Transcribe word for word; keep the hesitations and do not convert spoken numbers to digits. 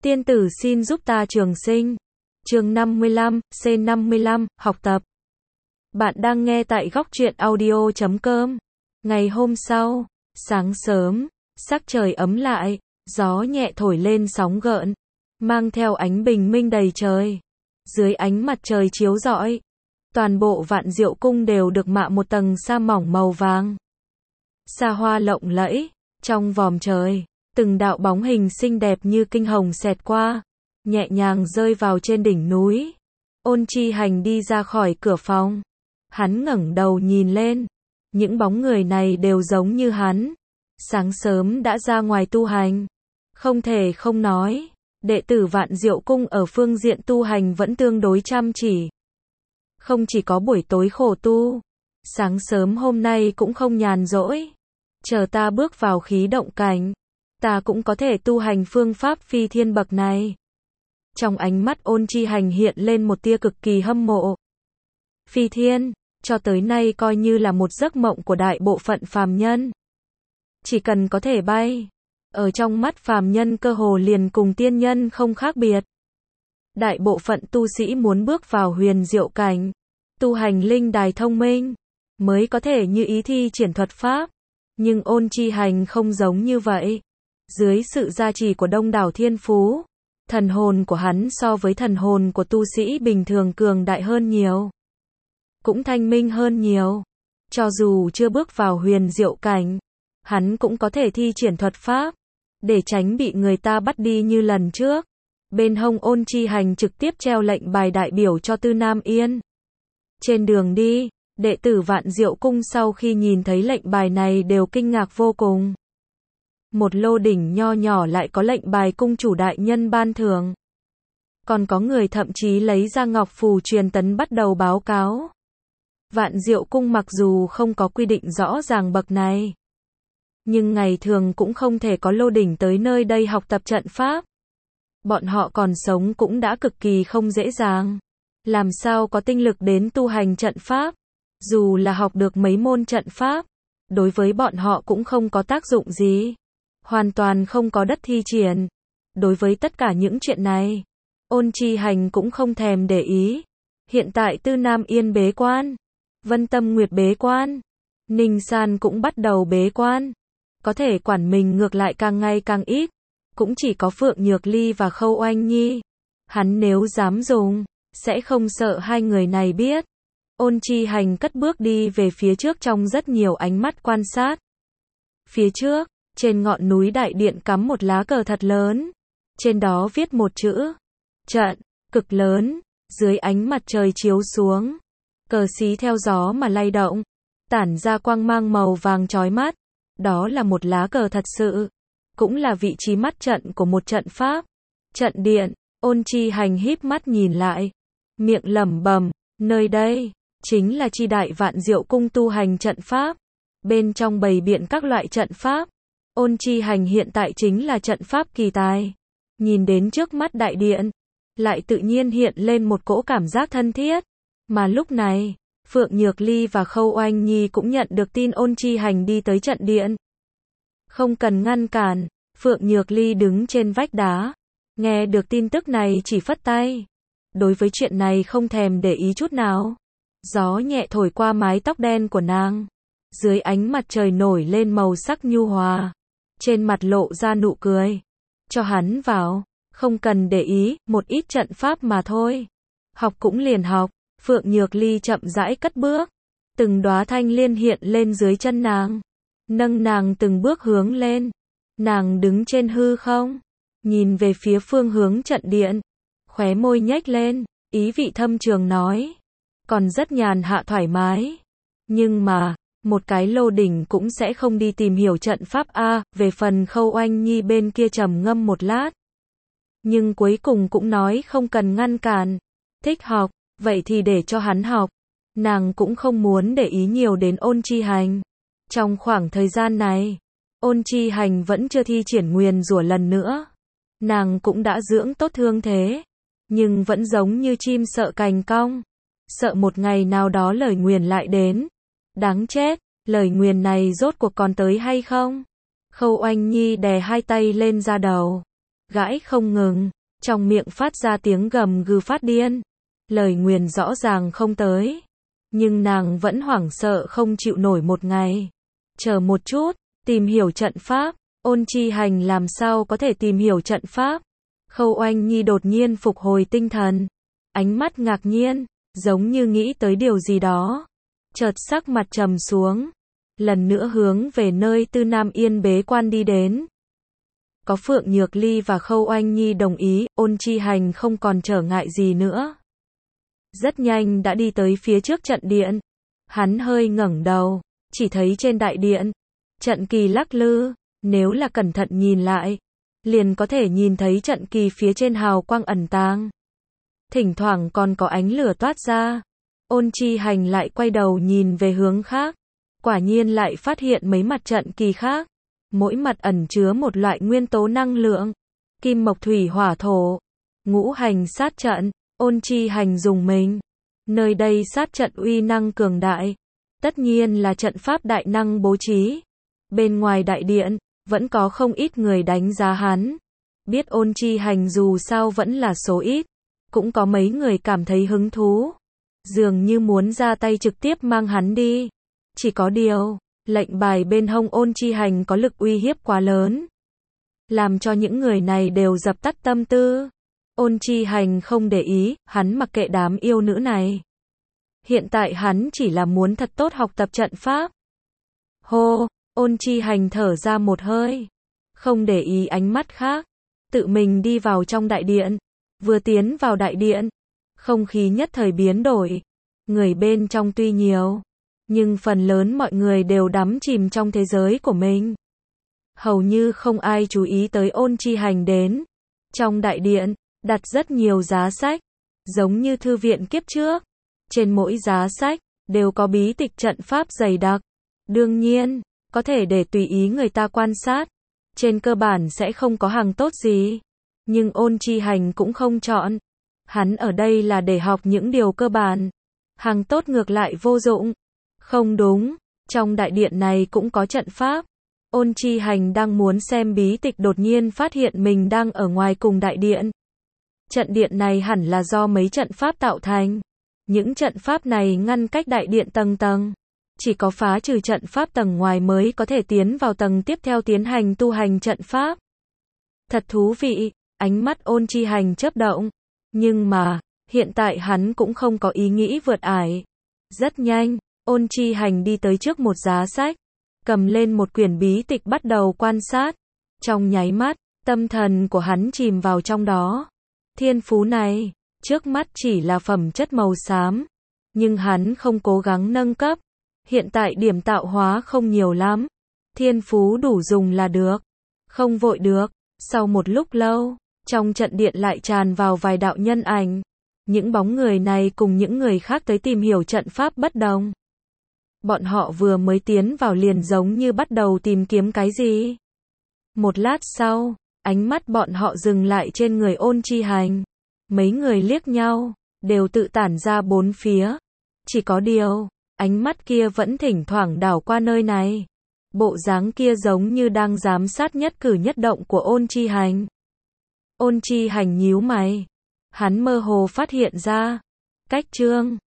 Tiên tử xin giúp ta trường sinh. Chương năm mươi lăm, C năm mươi lăm, học tập. Bạn đang nghe tại góc truyện audio chấm com. Ngày hôm sau, sáng sớm, sắc trời ấm lại, gió nhẹ thổi lên sóng gợn, mang theo ánh bình minh đầy trời. Dưới ánh mặt trời chiếu rọi, toàn bộ Vạn Diệu Cung đều được mạ một tầng sa mỏng màu vàng. Sa hoa lộng lẫy, trong vòm trời, từng đạo bóng hình xinh đẹp như kinh hồng xẹt qua, nhẹ nhàng rơi vào trên đỉnh núi. Ôn Chi Hành đi ra khỏi cửa phòng. Hắn ngẩng đầu nhìn lên. Những bóng người này đều giống như hắn. Sáng sớm đã ra ngoài tu hành. Không thể không nói, đệ tử Vạn Diệu Cung ở phương diện tu hành vẫn tương đối chăm chỉ. Không chỉ có buổi tối khổ tu, sáng sớm hôm nay cũng không nhàn rỗi. Chờ ta bước vào khí động cảnh, ta cũng có thể tu hành phương pháp phi thiên bậc này. Trong ánh mắt Ôn Chi Hành hiện lên một tia cực kỳ hâm mộ. Phi thiên, cho tới nay coi như là một giấc mộng của đại bộ phận phàm nhân. Chỉ cần có thể bay, ở trong mắt phàm nhân cơ hồ liền cùng tiên nhân không khác biệt. Đại bộ phận tu sĩ muốn bước vào huyền diệu cảnh, tu hành linh đài thông minh, mới có thể như ý thi triển thuật pháp. Nhưng Ôn Chi Hành không giống như vậy. Dưới sự gia trì của đông đảo thiên phú, thần hồn của hắn so với thần hồn của tu sĩ bình thường cường đại hơn nhiều. Cũng thanh minh hơn nhiều. Cho dù chưa bước vào huyền diệu cảnh, hắn cũng có thể thi triển thuật pháp, để tránh bị người ta bắt đi như lần trước. Bên hông Ôn Chi Hành trực tiếp treo lệnh bài đại biểu cho Tư Nam Yên. Trên đường đi, đệ tử Vạn Diệu Cung sau khi nhìn thấy lệnh bài này đều kinh ngạc vô cùng. Một lô đỉnh nho nhỏ lại có lệnh bài cung chủ đại nhân ban thưởng. Còn có người thậm chí lấy ra ngọc phù truyền tấn bắt đầu báo cáo. Vạn Diệu Cung mặc dù không có quy định rõ ràng bậc này, nhưng ngày thường cũng không thể có lô đỉnh tới nơi đây học tập trận pháp. Bọn họ còn sống cũng đã cực kỳ không dễ dàng. Làm sao có tinh lực đến tu hành trận pháp? Dù là học được mấy môn trận pháp, đối với bọn họ cũng không có tác dụng gì. Hoàn toàn không có đất thi triển. Đối với tất cả những chuyện này, Ôn Chi Hành cũng không thèm để ý. Hiện tại Tư Nam Yên bế quan, Vân Tâm Nguyệt bế quan, Ninh San cũng bắt đầu bế quan. Có thể quản mình ngược lại càng ngày càng ít. Cũng chỉ có Phượng Nhược Ly và Khâu Oanh Nhi. Hắn nếu dám dùng, sẽ không sợ hai người này biết. Ôn Chi Hành cất bước đi về phía trước trong rất nhiều ánh mắt quan sát. Phía trước, trên ngọn núi đại điện cắm một lá cờ thật lớn. Trên đó viết một chữ trận, cực lớn. Dưới ánh mặt trời chiếu xuống, cờ xí theo gió mà lay động, tản ra quang mang màu vàng chói mắt. Đó là một lá cờ thật sự, cũng là vị trí mắt trận của một trận pháp. Trận điện. Ôn Chi Hành híp mắt nhìn lại, miệng lẩm bẩm, nơi đây chính là chi đại Vạn Diệu Cung tu hành trận pháp. Bên trong bày biện các loại trận pháp, Ôn Chi Hành hiện tại chính là trận pháp kỳ tài. Nhìn đến trước mắt đại điện, lại tự nhiên hiện lên một cỗ cảm giác thân thiết. Mà lúc này, Phượng Nhược Ly và Khâu Oanh Nhi cũng nhận được tin Ôn Chi Hành đi tới trận điện. Không cần ngăn cản, Phượng Nhược Ly đứng trên vách đá, nghe được tin tức này chỉ phất tay. Đối với chuyện này không thèm để ý chút nào. Gió nhẹ thổi qua mái tóc đen của nàng. Dưới ánh mặt trời nổi lên màu sắc nhu hòa. Trên mặt lộ ra nụ cười. Cho hắn vào, không cần để ý, một ít trận pháp mà thôi. Học cũng liền học. Phượng Nhược Ly chậm rãi cất bước. Từng đóa thanh liên hiện lên dưới chân nàng, nâng nàng từng bước hướng lên. Nàng đứng trên hư không, nhìn về phía phương hướng trận điện, khóe môi nhếch lên, ý vị thâm trường nói, còn rất nhàn hạ thoải mái. Nhưng mà, một cái lô đỉnh cũng sẽ không đi tìm hiểu trận pháp a. Về phần Khâu Oanh Nhi bên kia trầm ngâm một lát, nhưng cuối cùng cũng nói không cần ngăn cản. Thích học, vậy thì để cho hắn học. Nàng cũng không muốn để ý nhiều đến Ôn Chi Hành. Trong khoảng thời gian này, Ôn Chi Hành vẫn chưa thi triển nguyền rủa lần nữa. Nàng cũng đã dưỡng tốt thương thế, nhưng vẫn giống như chim sợ cành cong, sợ một ngày nào đó lời nguyền lại đến. Đáng chết, lời nguyền này rốt cuộc còn tới hay không? Khâu Oanh Nhi đè hai tay lên da đầu, gãi không ngừng, trong miệng phát ra tiếng gầm gừ phát điên. Lời nguyền rõ ràng không tới, nhưng nàng vẫn hoảng sợ không chịu nổi một ngày. Chờ một chút, tìm hiểu trận pháp, Ôn Chi Hành làm sao có thể tìm hiểu trận pháp? Khâu Oanh Nhi đột nhiên phục hồi tinh thần, ánh mắt ngạc nhiên, giống như nghĩ tới điều gì đó. Chợt sắc mặt trầm xuống, lần nữa hướng về nơi Tư Nam Yên bế quan đi đến. Có Phượng Nhược Ly và Khâu Oanh Nhi đồng ý, Ôn Chi Hành không còn trở ngại gì nữa. Rất nhanh đã đi tới phía trước trận điện. Hắn hơi ngẩng đầu, chỉ thấy trên đại điện, trận kỳ lắc lư, nếu là cẩn thận nhìn lại, liền có thể nhìn thấy trận kỳ phía trên hào quang ẩn tàng. Thỉnh thoảng còn có ánh lửa toát ra. Ôn Chi Hành lại quay đầu nhìn về hướng khác, quả nhiên lại phát hiện mấy mặt trận kỳ khác, mỗi mặt ẩn chứa một loại nguyên tố năng lượng, kim mộc thủy hỏa thổ, ngũ hành sát trận. Ôn Chi Hành dùng mình, nơi đây sát trận uy năng cường đại, tất nhiên là trận pháp đại năng bố trí. Bên ngoài đại điện, vẫn có không ít người đánh giá hắn, biết Ôn Chi Hành dù sao vẫn là số ít, cũng có mấy người cảm thấy hứng thú, dường như muốn ra tay trực tiếp mang hắn đi. Chỉ có điều, lệnh bài bên hông Ôn Chi Hành có lực uy hiếp quá lớn, làm cho những người này đều dập tắt tâm tư. Ôn Chi Hành không để ý, hắn mặc kệ đám yêu nữ này. Hiện tại hắn chỉ là muốn thật tốt học tập trận pháp. Hô, Ôn Chi Hành thở ra một hơi, không để ý ánh mắt khác, tự mình đi vào trong đại điện. Vừa tiến vào đại điện, không khí nhất thời biến đổi. Người bên trong tuy nhiều, nhưng phần lớn mọi người đều đắm chìm trong thế giới của mình. Hầu như không ai chú ý tới Ôn Chi Hành đến. Trong đại điện, đặt rất nhiều giá sách, giống như thư viện kiếp trước. Trên mỗi giá sách, đều có bí tịch trận pháp dày đặc. Đương nhiên, có thể để tùy ý người ta quan sát. Trên cơ bản sẽ không có hàng tốt gì. Nhưng Ôn Chi Hành cũng không chọn. Hắn ở đây là để học những điều cơ bản. Hàng tốt ngược lại vô dụng. Không đúng, trong đại điện này cũng có trận pháp. Ôn Chi Hành đang muốn xem bí tịch đột nhiên phát hiện mình đang ở ngoài cùng đại điện. Trận điện này hẳn là do mấy trận pháp tạo thành. Những trận pháp này ngăn cách đại điện tầng tầng. Chỉ có phá trừ trận pháp tầng ngoài mới có thể tiến vào tầng tiếp theo tiến hành tu hành trận pháp. Thật thú vị, ánh mắt Ôn Chi Hành chớp động. Nhưng mà, hiện tại hắn cũng không có ý nghĩ vượt ải. Rất nhanh, Ôn Chi Hành đi tới trước một giá sách, cầm lên một quyển bí tịch bắt đầu quan sát. Trong nháy mắt, tâm thần của hắn chìm vào trong đó. Thiên phú này, trước mắt chỉ là phẩm chất màu xám, nhưng hắn không cố gắng nâng cấp. Hiện tại điểm tạo hóa không nhiều lắm, thiên phú đủ dùng là được. Không vội được. Sau một lúc lâu, trong trận điện lại tràn vào vài đạo nhân ảnh. Những bóng người này cùng những người khác tới tìm hiểu trận pháp bất đồng. Bọn họ vừa mới tiến vào liền giống như bắt đầu tìm kiếm cái gì. Một lát sau, ánh mắt bọn họ dừng lại trên người Ôn Chi Hành. Mấy người liếc nhau, đều tự tản ra bốn phía. Chỉ có điều, ánh mắt kia vẫn thỉnh thoảng đảo qua nơi này. Bộ dáng kia giống như đang giám sát nhất cử nhất động của Ôn Chi Hành. Ôn Chi Hành nhíu mày. Hắn mơ hồ phát hiện ra, cách Trương